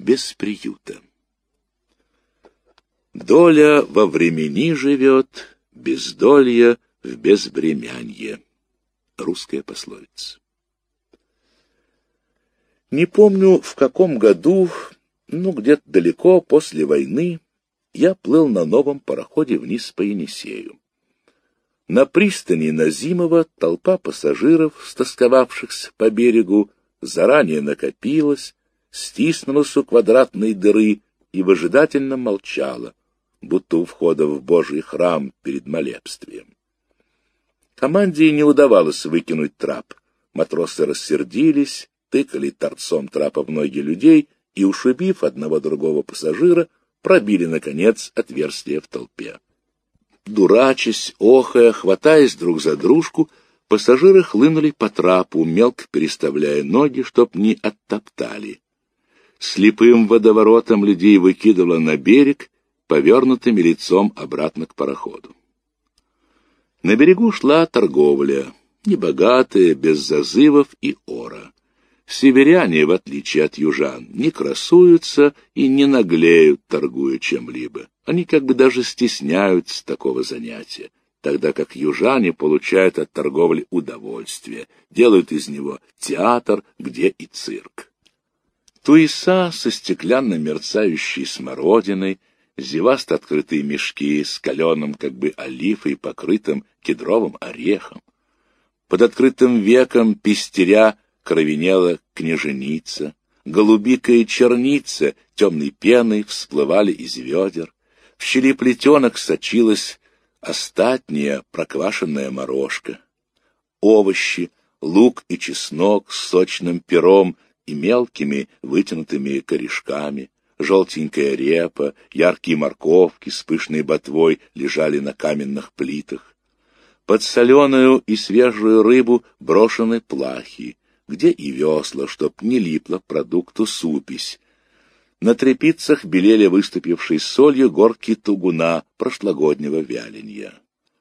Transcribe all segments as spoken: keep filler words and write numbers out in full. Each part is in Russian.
без приюта. Доля во времени живет, бездолье в безвремянье. Русская пословица. Не помню, в каком году, ну, где-то далеко после войны, я плыл на новом пароходе вниз по Енисею. На пристани Назимова толпа пассажиров, стосковавшихся по берегу, заранее накопилась, стиснулась у квадратной дыры и выжидательно молчала, будто у входа в Божий храм перед молебствием. Команде не удавалось выкинуть трап. Матросы рассердились, тыкали торцом трапа в ноги людей и, ушибив одного-другого пассажира, пробили, наконец, отверстие в толпе. Дурачась, охая, хватаясь друг за дружку, пассажиры хлынули по трапу, мелко переставляя ноги, чтоб не оттоптали. Слепым водоворотом людей выкидывало на берег, повернутым лицом обратно к пароходу. На берегу шла торговля, небогатая, без зазывов и ора. Северяне, в отличие от южан, не красуются и не наглеют, торгуя чем-либо. Они как бы даже стесняются такого занятия, тогда как южане получают от торговли удовольствие, делают из него театр, где и цирк. Туиса со стеклянно мерцающей смородиной, зеваст открытые мешки с каленым как бы олифой, покрытым кедровым орехом. Под открытым веком пестеря кровенела княженица, голубика и черница темной пеной всплывали из ведер, в щели плетенок сочилась остатняя проквашенная морожка. Овощи, лук и чеснок с сочным пером и мелкими вытянутыми корешками, желтенькая репа, яркие морковки с пышной ботвой лежали на каменных плитах. Под соленую и свежую рыбу брошены плахи, где и весла, чтоб не липла продукту супись. На тряпицах белели выступившей солью горки тугуна прошлогоднего вяленья.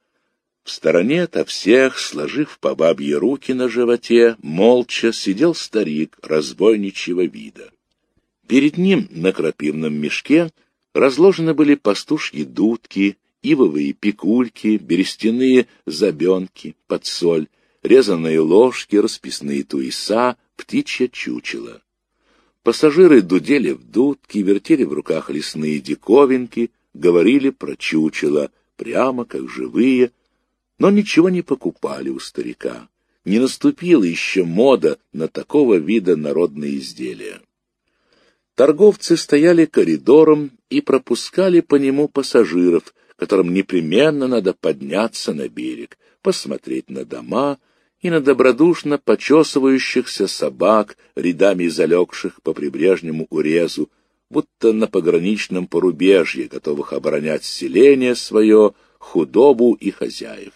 В стороне ото всех, сложив по бабье руки на животе, молча сидел старик разбойничьего вида. Перед ним на крапивном мешке разложены были пастушьи дудки, ивовые пикульки, берестяные забенки, подсоль, резаные ложки, расписные туиса, птичье чучело. Пассажиры дудели в дудки, вертели в руках лесные диковинки, говорили про чучело, прямо как живые, но ничего не покупали у старика. Не наступила еще мода на такого вида народные изделия. Торговцы стояли коридором и пропускали по нему пассажиров, которым непременно надо подняться на берег, посмотреть на дома и на добродушно почесывающихся собак, рядами залегших по прибрежнему урезу, будто на пограничном порубежье, готовых оборонять селение свое, худобу и хозяев.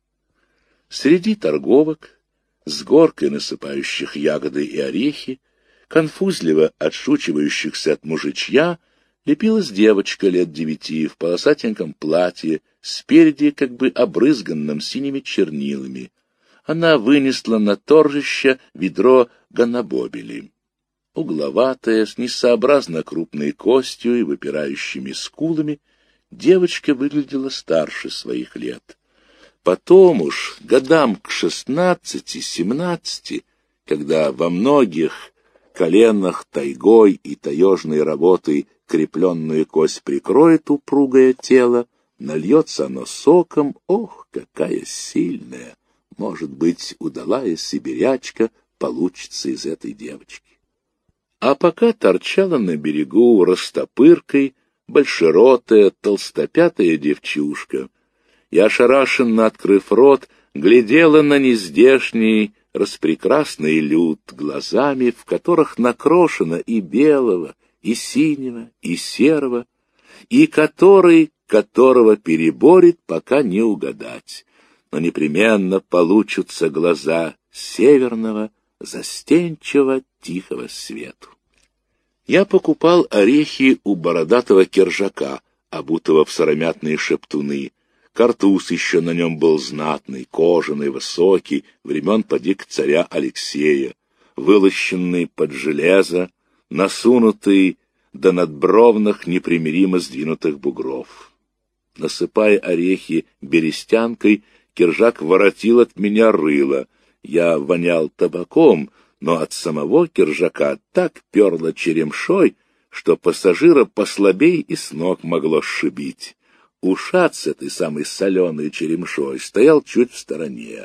Среди торговок, с горкой насыпающих ягоды и орехи, конфузливо отшучивающихся от мужичья, лепилась девочка лет девяти в полосатеньком платье, спереди как бы обрызганном синими чернилами. Она вынесла на торжище ведро ганабобели. Угловатая, с несообразно крупной костью и выпирающими скулами, девочка выглядела старше своих лет. Потом уж, годам к шестнадцати-семнадцати, когда во многих коленах тайгой и таежной работой крепленную кость прикроет упругое тело, нальется оно соком, ох, какая сильная! Может быть, удалая сибирячка получится из этой девочки. А пока торчала на берегу растопыркой большеротая, толстопятая девчушка, и, ошарашенно открыв рот, глядела на нездешний, распрекрасный люд глазами, в которых накрошено и белого, и синего, и серого, и который, которого переборет, пока не угадать. Но непременно получатся глаза северного, застенчивого, тихого свету. Я покупал орехи у бородатого кержака, обутого в сыромятные шептуны. Картуз еще на нем был знатный, кожаный, высокий, времен поди-ка царя Алексея, вылощенный под железо, насунутый до надбровных непримиримо сдвинутых бугров. Насыпая орехи берестянкой, Киржак воротил от меня рыло. Я вонял табаком, но от самого Киржака так перло черемшой, что пассажира послабей и с ног могло сшибить. Ушат с этой самой соленой черемшой стоял чуть в стороне.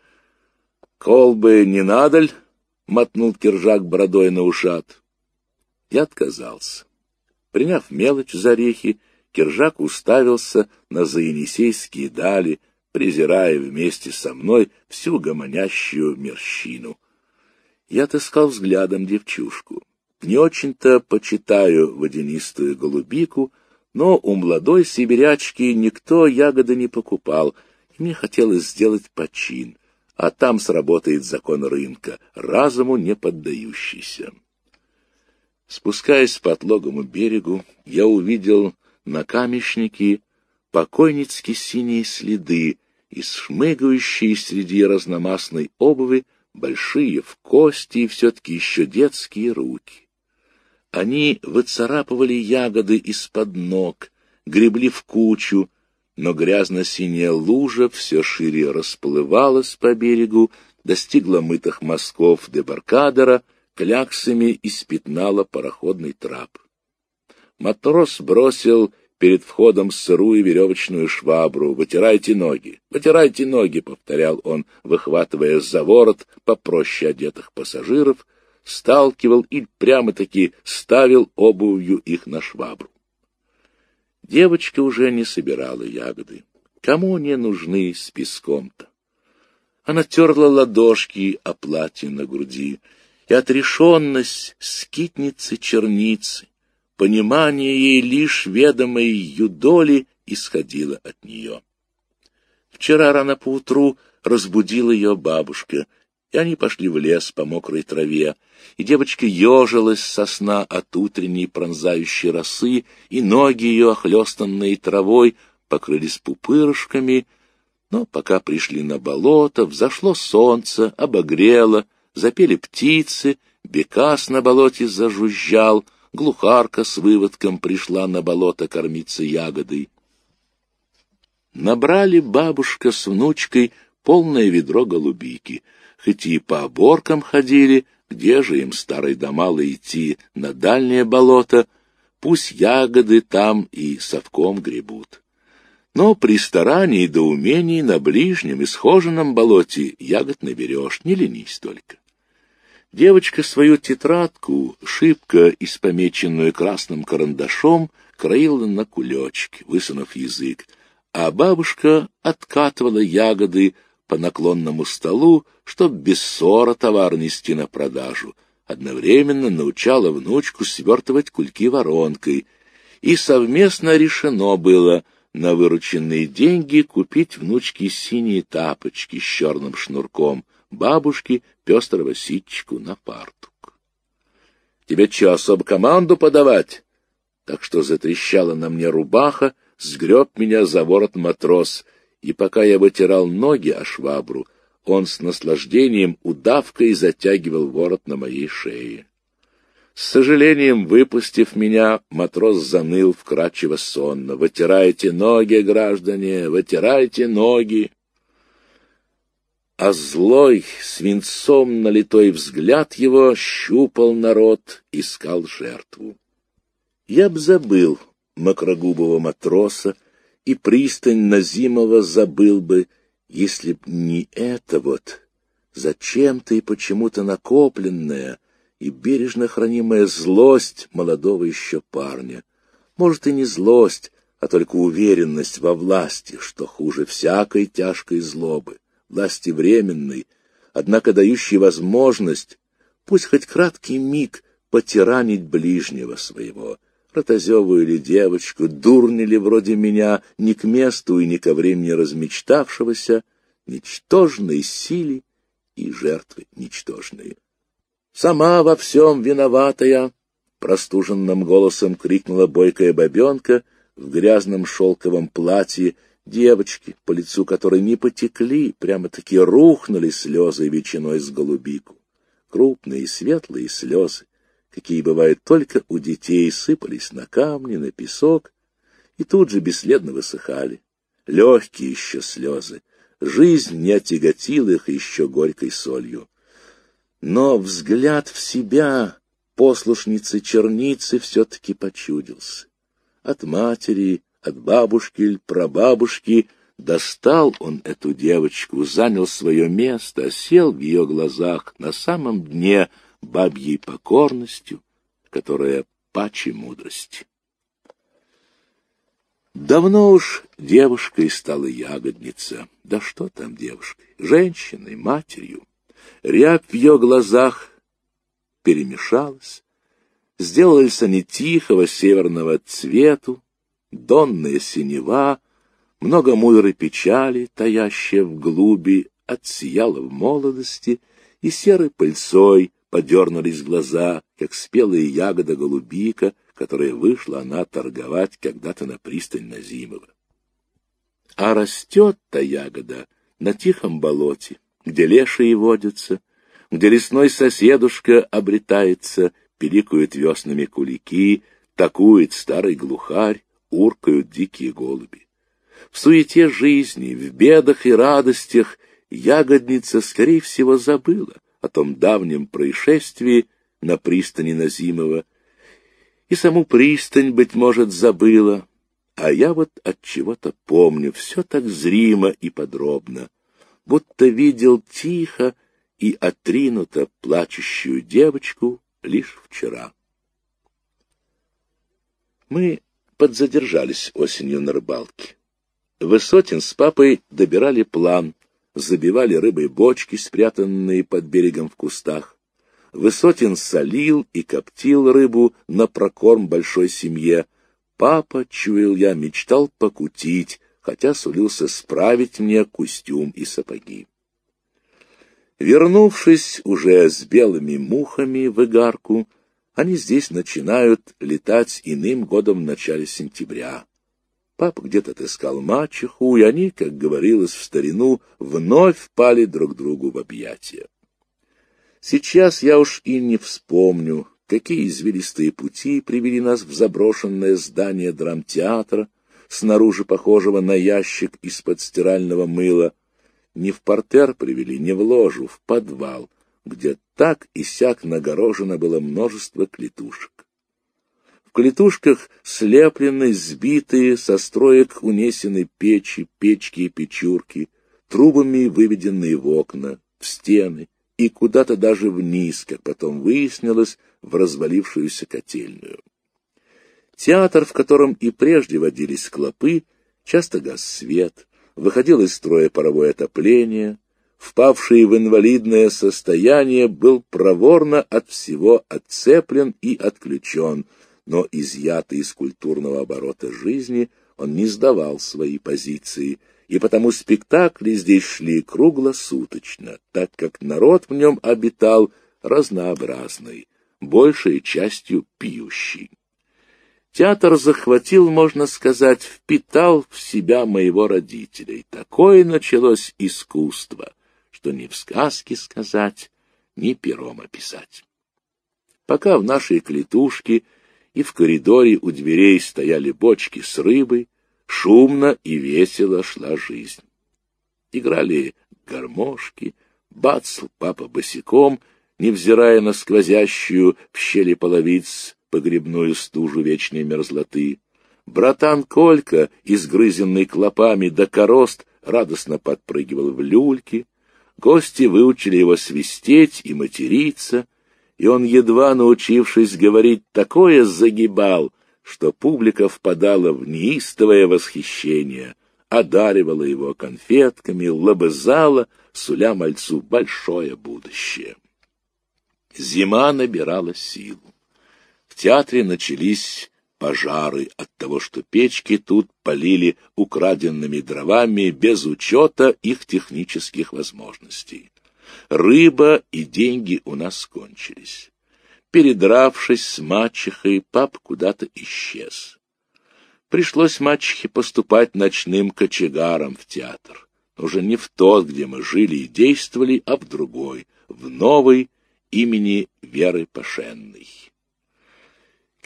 — Колбы не надаль? — мотнул Киржак бородой на ушат. Я отказался. Приняв мелочь за орехи, Киржак уставился на заенисейские дали, презирая вместе со мной всю гомонящую мерщину. Я отыскал взглядом девчушку. Не очень-то почитаю водянистую голубику, но у молодой сибирячки никто ягоды не покупал, и мне хотелось сделать почин, а там сработает закон рынка, разуму не поддающийся. Спускаясь по отлогому берегу, я увидел на камешнике покойницки синие следы и шмыгающие среди разномастной обуви большие в кости и все-таки еще детские руки. Они выцарапывали ягоды из-под ног, гребли в кучу, но грязно-синяя лужа все шире расплывалась по берегу, достигла мытых мазков дебаркадера, кляксами испятнала пароходный трап. Матрос бросил перед входом сырую веревочную швабру. «Вытирайте ноги, вытирайте ноги», — повторял он, выхватывая за ворот попроще одетых пассажиров, сталкивал и прямо-таки ставил обувью их на швабру. Девочка уже не собирала ягоды. Кому они нужны с песком-то? Она терла ладошки о платье на груди, и отрешенность скитницы-черницы, понимание ей лишь ведомой ее доли исходило от нее. Вчера рано поутру разбудила ее бабушка, и они пошли в лес по мокрой траве, и девочка ежилась со сна от утренней пронзающей росы, и ноги ее, охлестанные травой, покрылись пупырышками, но пока пришли на болото, взошло солнце, обогрело, запели птицы, бекас на болоте зажужжал, глухарка с выводком пришла на болото кормиться ягодой. Набрали бабушка с внучкой полное ведро голубики, хоть и по оборкам ходили, где же им, старой да мало, идти на дальнее болото, пусть ягоды там и совком гребут. Но при старании да умении на ближнем и схоженном болоте ягод наберешь, не ленись только. Девочка свою тетрадку, шибко испомеченную красным карандашом, краила на кулечки, высунув язык, а бабушка откатывала ягоды по наклонному столу, чтоб без ссора товар нести на продажу, одновременно научала внучку свертывать кульки воронкой, и совместно решено было на вырученные деньги купить внучке синие тапочки с черным шнурком, бабушке пестрого ситчику на фартук. — Тебе че, особо команду подавать? Так что затрещала на мне рубаха, сгреб меня за ворот матрос, и пока я вытирал ноги о швабру, он с наслаждением удавкой затягивал ворот на моей шее. С сожалением, выпустив меня, матрос заныл вкрадчиво сонно: «Вытирайте ноги, граждане, вытирайте ноги!» А злой, свинцом налитой взгляд его щупал народ, искал жертву. Я б забыл мокрогубого матроса, и пристань Назимова забыл бы, если б не это вот, зачем-то и почему-то накопленная и бережно хранимая злость молодого еще парня. Может, и не злость, а только уверенность во власти, что хуже всякой тяжкой злобы, власти временной, однако дающей возможность, пусть хоть краткий миг, потиранить ближнего своего, ротозевую или девочку, дурни ли вроде меня, ни к месту и ни ко времени размечтавшегося, ничтожной силе и жертвы ничтожные. «Сама во всем виноватая!» — простуженным голосом крикнула бойкая бабенка в грязном шелковом платье, девочки, по лицу которой не потекли, прямо-таки рухнули слезы ветчиной с голубику. Крупные светлые слезы, какие бывают только у детей, сыпались на камни, на песок и тут же бесследно высыхали. Легкие еще слезы. Жизнь не отяготила их еще горькой солью. Но взгляд в себя послушницы-черницы все-таки почудился. От матери, от бабушки или прабабушки достал он эту девочку, занял свое место, сел в ее глазах на самом дне бабьей покорностью, которая паче мудрости. Давно уж девушкой стала ягодница. Да что там девушкой? Женщиной, матерью. Рябь в ее глазах перемешалась. Сделались они тихого северного цвету, донная синева, много мудрой печали, таящая в глуби, отсияла в молодости, и серой пыльцой подернулись глаза, как спелая ягода голубика, которая вышла она торговать когда-то на пристань Назимова. А растет та ягода на тихом болоте, где лешие водятся, где лесной соседушка обретается, пиликают веснами кулики, такует старый глухарь, уркают дикие голуби. В суете жизни, в бедах и радостях ягодница, скорее всего, забыла о том давнем происшествии на пристани Назимова, и саму пристань, быть может, забыла, а я вот от чего-то помню все так зримо и подробно, будто видел тихо и отринуто плачущую девочку лишь вчера. Мы подзадержались осенью на рыбалке. Высотин с папой добирали план, забивали рыбой бочки, спрятанные под берегом в кустах. Высотин солил и коптил рыбу на прокорм большой семье. Папа, чуял я, мечтал покутить, хотя сулился справить мне костюм и сапоги. Вернувшись уже с белыми мухами в игарку, они здесь начинают летать иным годом в начале сентября. Папа где-то отыскал мачеху, и они, как говорилось в старину, вновь пали друг другу в объятия. Сейчас я уж и не вспомню, какие извилистые пути привели нас в заброшенное здание драмтеатра, снаружи похожего на ящик из-под стирального мыла. Не в партер привели, не в ложу, в подвал, где так и сяк нагорожено было множество клетушек. В клетушках слеплены, сбитые, со строек унесены печи, печки и печурки, трубами выведенные в окна, в стены и куда-то даже вниз, как потом выяснилось, в развалившуюся котельную. Театр, в котором и прежде водились клопы, часто гас свет, выходил из строя паровое отопление, впавший в инвалидное состояние, был проворно от всего отцеплен и отключен, но изъятый из культурного оборота жизни он не сдавал свои позиции, и потому спектакли здесь шли круглосуточно, так как народ в нем обитал разнообразный, большей частью пьющий. Театр захватил, можно сказать, впитал в себя моего родителя, и такое началось искусство, что ни в сказке сказать, ни пером описать. Пока в нашей клетушке и в коридоре у дверей стояли бочки с рыбой, шумно и весело шла жизнь. Играли гармошки, бацал папа босиком, невзирая на сквозящую в щели половиц погребную стужу вечной мерзлоты. Братан Колька, изгрызенный клопами до корост, радостно подпрыгивал в люльки. Гости выучили его свистеть и материться, и он, едва научившись говорить, такое загибал, что публика впадала в неистовое восхищение, одаривала его конфетками, лобызала, суля мальцу большое будущее. Зима набирала силу. В театре начались пожары от того, что печки тут полили украденными дровами без учета их технических возможностей. Рыба и деньги у нас кончились. Передравшись с мачехой, пап куда-то исчез. Пришлось мачехе поступать ночным кочегаром в театр. Уже не в тот, где мы жили и действовали, а в другой, в новый, имени Веры Пашенной.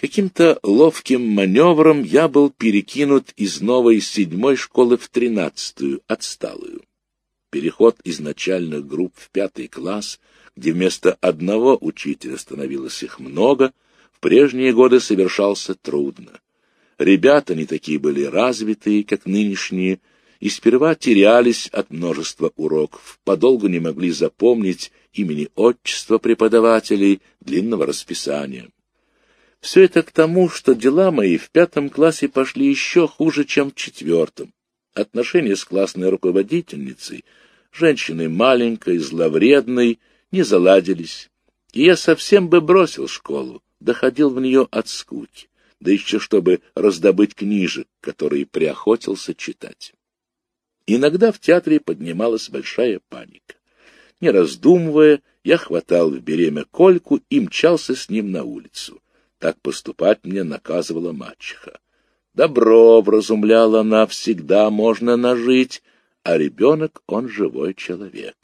Каким-то ловким маневром я был перекинут из новой седьмой школы в тринадцатую, отсталую. Переход из начальных групп в пятый класс, где вместо одного учителя становилось их много, в прежние годы совершался трудно. Ребята не такие были развитые, как нынешние, и сперва терялись от множества уроков, подолгу не могли запомнить имени отчества преподавателей, длинного расписания. Все это к тому, что дела мои в пятом классе пошли еще хуже, чем в четвертом. Отношения с классной руководительницей, женщиной маленькой, зловредной, не заладились, и я совсем бы бросил школу, доходил в нее от скуки, да еще чтобы раздобыть книжек, которые приохотился читать. Иногда в театре поднималась большая паника. Не раздумывая, я хватал в беремя Кольку и мчался с ним на улицу. Так поступать мне наказывала мачеха. Добро, вразумляла она, всегда можно нажить, а ребенок, он живой человек.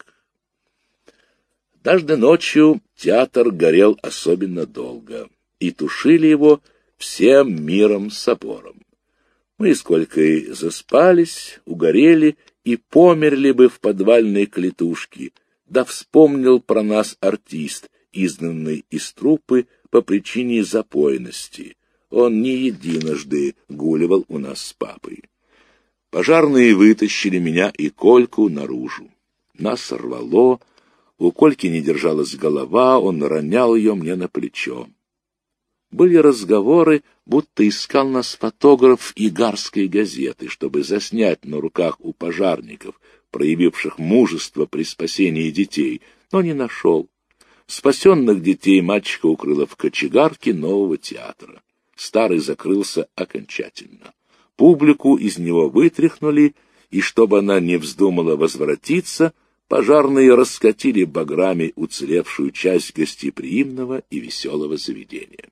Однажды ночью театр горел особенно долго, и тушили его всем миром собором. Мы с Колькой заспались, угорели и померли бы в подвальной клетушке, да вспомнил про нас артист, изгнанный из труппы по причине запойности. Он не единожды гуливал у нас с папой. Пожарные вытащили меня и Кольку наружу. Нас рвало, у Кольки не держалась голова, он ронял ее мне на плечо. Были разговоры, будто искал нас фотограф Игарской газеты, чтобы заснять на руках у пожарников, проявивших мужество при спасении детей, но не нашел. Спасенных детей мачеха укрыла в кочегарке нового театра. Старый закрылся окончательно. Публику из него вытряхнули, и чтобы она не вздумала возвратиться, пожарные раскатили баграми уцелевшую часть гостеприимного и веселого заведения.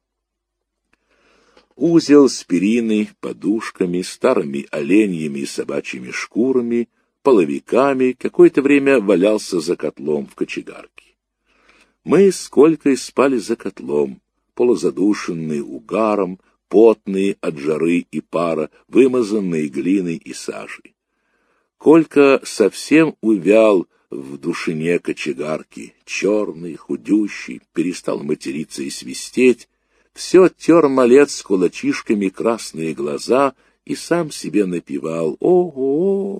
Узел с периной, подушками, старыми оленьями и собачьими шкурами, половиками какое-то время валялся за котлом в кочегарке. Мы с Колькой спали за котлом, полузадушенные угаром, потные от жары и пара, вымазанные глиной и сажей. Колька совсем увял в душине кочегарки, черный, худющий, перестал материться и свистеть, все тер малец кулачишками красные глаза и сам себе напевал «Ого!».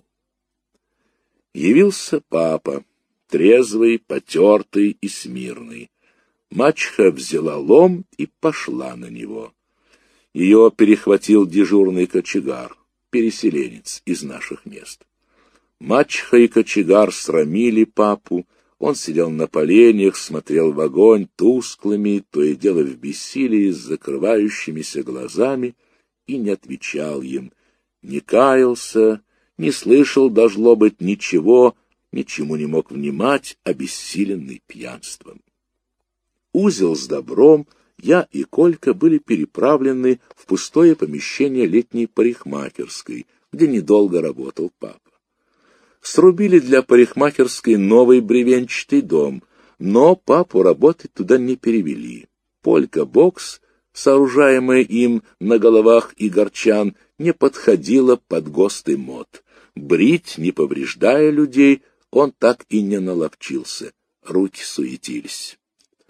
Явился папа, трезвый, потертый и смирный. Мачеха взяла лом и пошла на него. Ее перехватил дежурный кочегар, переселенец из наших мест. Мачеха и кочегар срамили папу, он сидел на поленьях, смотрел в огонь тусклыми, то и дело в бессилии, с закрывающимися глазами, и не отвечал им, не каялся, не слышал, должно быть, ничего, ничему не мог внимать, обессиленный пьянством. Узел с добром, я и Колька были переправлены в пустое помещение летней парикмахерской, где недолго работал папа. Срубили для парикмахерской новый бревенчатый дом, но папу работать туда не перевели. Полька-бокс, сооружаемая им на головах игорчан, не подходила под ГОСТ мод. Брить, не повреждая людей, он так и не наловчился, руки суетились.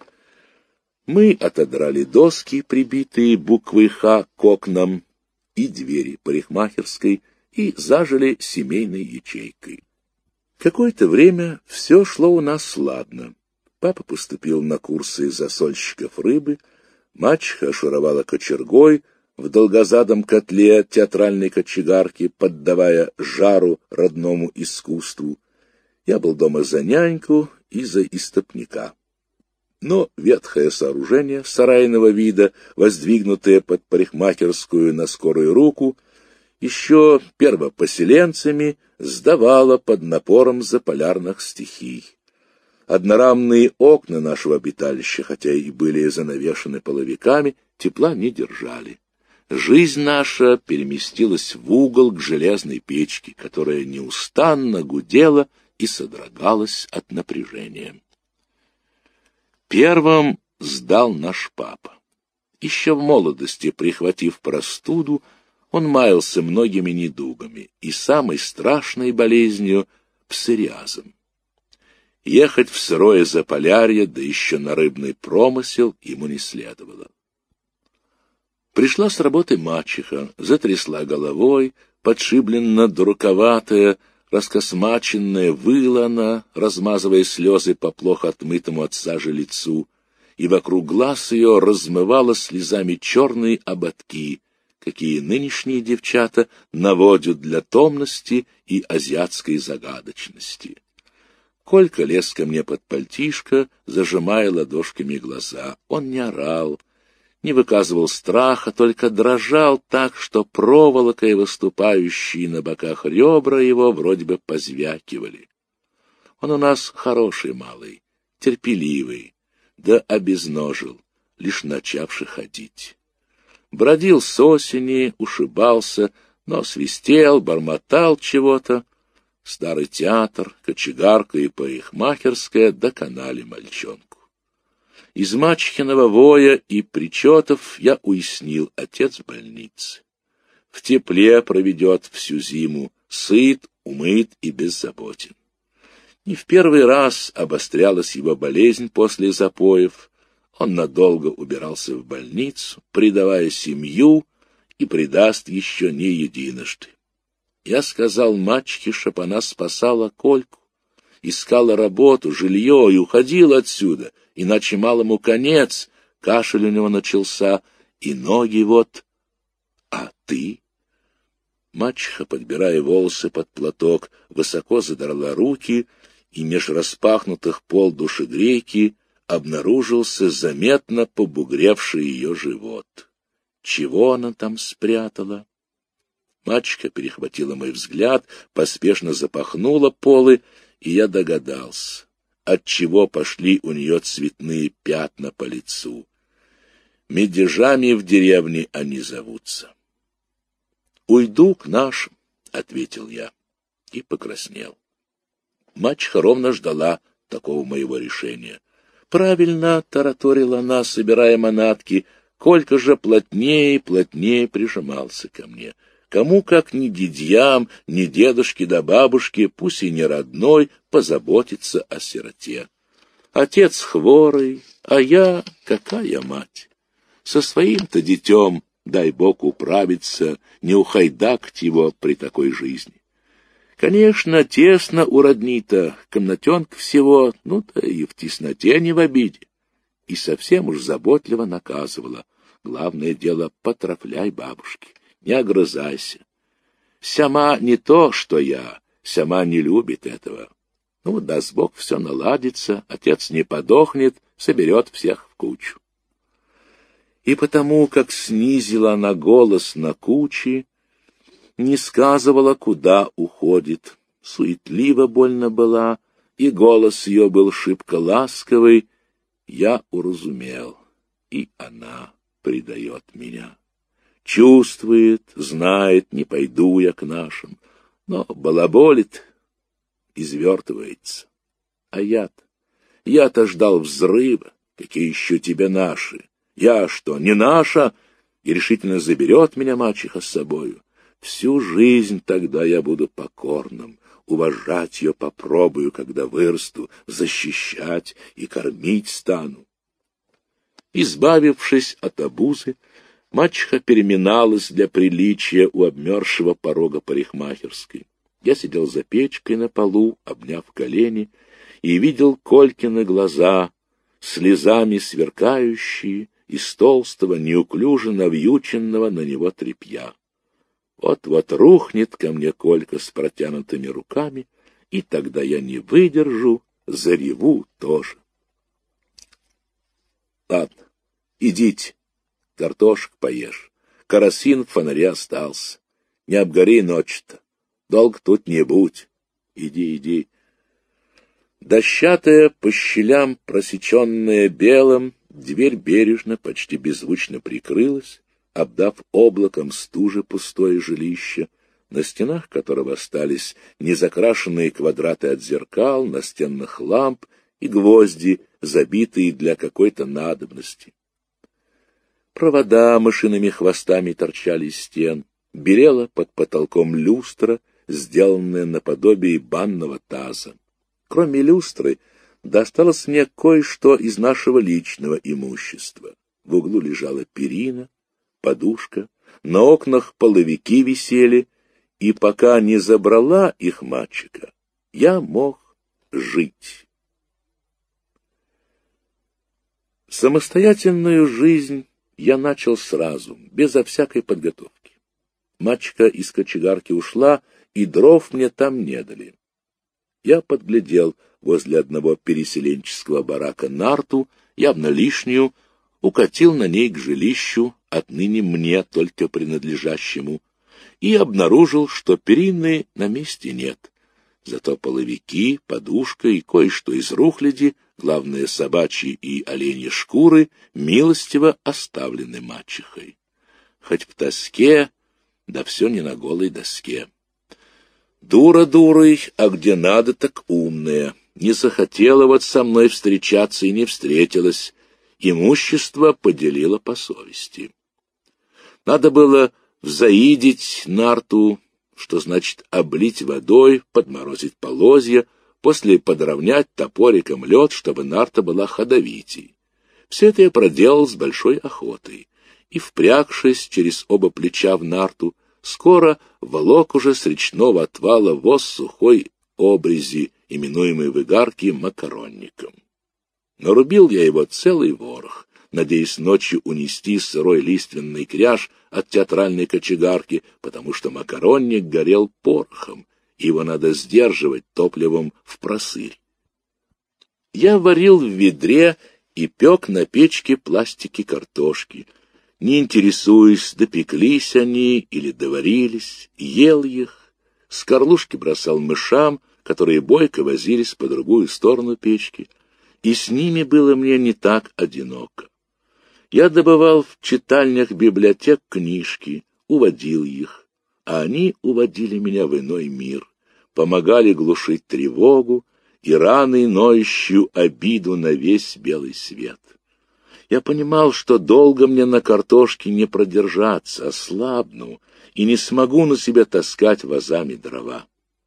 Мы отодрали доски, прибитые буквой «Х» к окнам, и двери парикмахерской, и зажили семейной ячейкой. Какое-то время все шло у нас ладно. Папа поступил на курсы засольщиков рыбы, мачеха шуровала кочергой в долгозадом котле театральной кочегарки, поддавая жару родному искусству. Я был дома за няньку и за истопника. Но ветхое сооружение сарайного вида, воздвигнутое под парикмахерскую на скорую руку, еще первопоселенцами сдавало под напором заполярных стихий. Однорамные окна нашего обиталища, хотя и были занавешены половиками, тепла не держали. Жизнь наша переместилась в угол к железной печке, которая неустанно гудела и содрогалась от напряжения. Первым сдал наш папа. Еще в молодости, прихватив простуду, он маялся многими недугами и самой страшной болезнью — псориазом. Ехать в сырое Заполярье, да еще на рыбный промысел, ему не следовало. Пришла с работы мачеха, затрясла головой, подшибленно дураковатая, раскосмаченная, выла она, размазывая слезы по плохо отмытому от сажи лицу, и вокруг глаз ее размывала слезами черные ободки, какие нынешние девчата наводят для томности и азиатской загадочности. Колька лез ко мне под пальтишко, зажимая ладошками глаза. Он не орал, не выказывал страха, только дрожал так, что проволокой выступающие на боках ребра его вроде бы позвякивали. Он у нас хороший малый, терпеливый, да обезножил, лишь начавший ходить. Бродил с осени, ушибался, но свистел, бормотал чего-то. Старый театр, кочегарка и парикмахерская доконали мальчонку. Из мачехиного воя и причетов я уяснил: отец в больнице. В тепле проведет всю зиму, сыт, умыт и беззаботен. Не в первый раз обострялась его болезнь после запоев. Он надолго убирался в больницу, предавая семью, и предаст еще не единожды. Я сказал мачехе, чтоб она спасала Кольку, искала работу, жилье и уходила отсюда, иначе малому конец, кашель у него начался, и ноги вот. А ты? Мачеха, подбирая волосы под платок, высоко задрала руки, и меж распахнутых пол душегрейки обнаружился заметно побугревший ее живот. Чего она там спрятала? Мачеха перехватила мой взгляд, поспешно запахнула полы, и я догадался, отчего пошли у нее цветные пятна по лицу. Медвежами в деревне они зовутся. — Уйду к нашим, — ответил я и покраснел. Мачеха ровно ждала такого моего решения. Правильно тараторила она, собирая манатки. Колька же плотнее и плотнее прижимался ко мне. Кому, как ни дядьям, ни дедушке да бабушке, пусть и не родной, позаботиться о сироте. Отец хворый, а я какая мать? Со своим-то детем, дай Бог управиться, не ухайдакать его при такой жизни. Конечно, тесно у родни-то, комнатенка всего, ну-то и в тесноте не в обиде. И совсем уж заботливо наказывала. Главное дело, потрафляй бабушке, не огрызайся. Сама не то, что я, сама не любит этого. Ну, даст Бог, все наладится, отец не подохнет, соберет всех в кучу. И потому, как снизила она голос на кучи, не сказывала, куда уходит. Суетлива больно была, и голос ее был шибко ласковый. Я уразумел, и она предает меня. Чувствует, знает, не пойду я к нашим, но балаболит, извертывается. А я-то, я-то ждал взрыва, какие еще тебе наши. Я что, не наша? И решительно заберет меня мачеха с собою. Всю жизнь тогда я буду покорным, уважать ее попробую, когда вырасту, защищать и кормить стану. Избавившись от обузы, мачеха переминалась для приличия у обмерзшего порога парикмахерской. Я сидел за печкой на полу, обняв колени, и видел Колькины глаза, слезами сверкающие, из толстого, неуклюже навьюченного на него тряпья. Вот-вот рухнет ко мне Колька с протянутыми руками, и тогда я не выдержу, зареву тоже. Ладно, идите, картошек поешь, карасин в фонаре остался. Не обгори ночь-то, долго тут не будь. Иди, иди. Дощатая, по щелям просеченная белым, дверь бережно, почти беззвучно прикрылась, обдав облаком стужи пустое жилище, на стенах которого остались незакрашенные квадраты от зеркал, настенных ламп и гвозди, забитые для какой-то надобности. Провода мышиными хвостами торчали из стен, белела под потолком люстра, сделанная наподобие банного таза. Кроме люстры, досталось мне кое-что из нашего личного имущества. В углу лежала перина, подушка, на окнах половики висели, и пока не забрала их мальчика, я мог жить. Самостоятельную жизнь я начал сразу, безо всякой подготовки. Мачка из кочегарки ушла, и дров мне там не дали. Я подглядел возле одного переселенческого барака нарту, явно лишнюю, укатил на ней к жилищу, отныне мне только принадлежащему, и обнаружил, что перины на месте нет. Зато половики, подушка и кое-что из рухляди, главное собачьи и оленьи шкуры, милостиво оставлены мачехой. Хоть в тоске, да все не на голой доске. Дура дурой, а где надо, так умная. Не захотела вот со мной встречаться и не встретилась. Имущество поделила по совести. Надо было взаидить нарту, что значит облить водой, подморозить полозья, после подровнять топориком лед, чтобы нарта была ходовитей. Все это я проделал с большой охотой, и, впрягшись через оба плеча в нарту, скоро волок уже с речного отвала воз сухой обрези, именуемой в игарке макаронником. Нарубил я его целый ворох, надеясь ночью унести сырой лиственный кряж от театральной кочегарки, потому что макаронник горел порохом, и его надо сдерживать топливом в просырь. Я варил в ведре и пек на печке пластики картошки, не интересуясь, допеклись они или доварились, ел их, скорлупки бросал мышам, которые бойко возились по другую сторону печки, и с ними было мне не так одиноко. Я добывал в читальнях библиотек книжки, уводил их, а они уводили меня в иной мир, помогали глушить тревогу и раны ноющую обиду на весь белый свет. Я понимал, что долго мне на картошке не продержаться, ослабну и не смогу на себя таскать вазами дрова.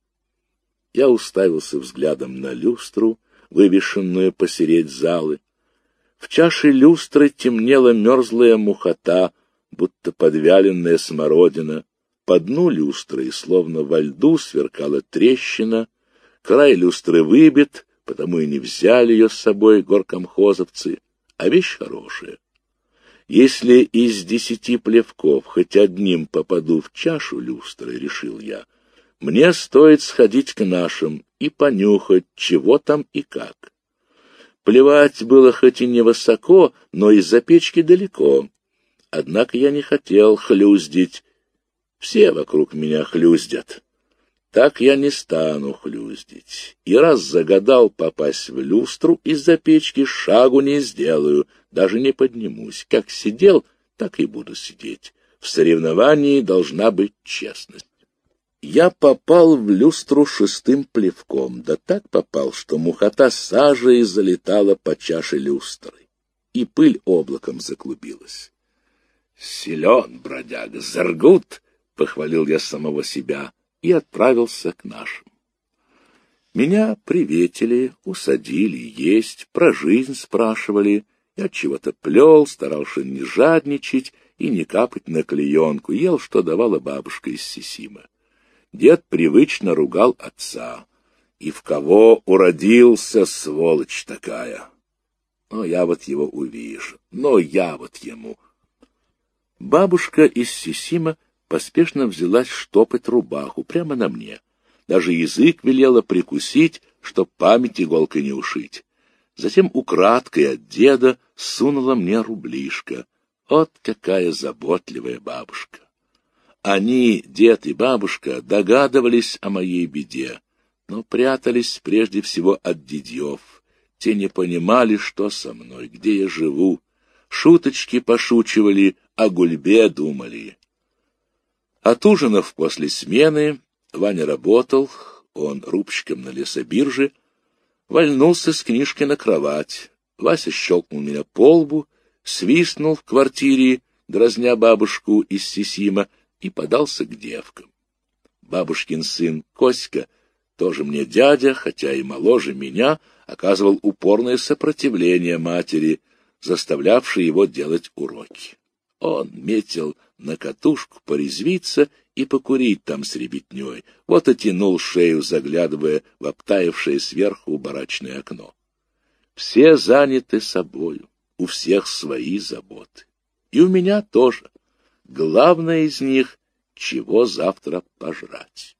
Я уставился взглядом на люстру, вывешенную посередь залы. В чаше люстры темнела мерзлая мухота, будто подвяленная смородина. По дну люстры, словно во льду, сверкала трещина. Край люстры выбит, потому и не взяли ее с собой горкомхозовцы, а вещь хорошая. Если из десяти плевков хоть одним попаду в чашу люстры, решил я, мне стоит сходить к нашим и понюхать, чего там и как. Плевать было хоть и невысоко, но из-за печки далеко. Однако я не хотел хлюздить. Все вокруг меня хлюздят. Так я не стану хлюздить. И раз загадал попасть в люстру, из-за печки шагу не сделаю, даже не поднимусь. Как сидел, так и буду сидеть. В соревновании должна быть честность. Я попал в люстру шестым плевком, да так попал, что мухота сажей залетала по чаше люстры, и пыль облаком заклубилась. «Силен, бродяга, Заргут!» — похвалил я самого себя и отправился к нашим. Меня приветили, усадили есть, про жизнь спрашивали. Я чего-то плел, старался не жадничать и не капать на клеенку, ел, что давала бабушка из Сисима. Дед привычно ругал отца. И в кого уродился, сволочь такая? Но я вот его увижу, но я вот ему. Бабушка из Сисима поспешно взялась штопать рубаху прямо на мне. Даже язык велела прикусить, чтоб память иголкой не ушить. Затем украдкой от деда сунула мне рублишко. Вот какая заботливая бабушка! Они, дед и бабушка, догадывались о моей беде, но прятались прежде всего от дядьев. Те не понимали, что со мной, где я живу. Шуточки пошучивали, о гульбе думали. Отужинав после смены, Ваня работал, он рубщиком на лесобирже, вальнулся с книжкой на кровать. Вася щелкнул меня по лбу, свистнул в квартире, дразня бабушку из Сисима, и подался к девкам. Бабушкин сын Коська, тоже мне дядя, хотя и моложе меня, оказывал упорное сопротивление матери, заставлявшей его делать уроки. Он метил на катушку порезвиться и покурить там с ребятней, вот и тянул шею, заглядывая в обтаявшее сверху барачное окно. Все заняты собою, у всех свои заботы. И у меня тоже. Главное из них — чего завтра пожрать.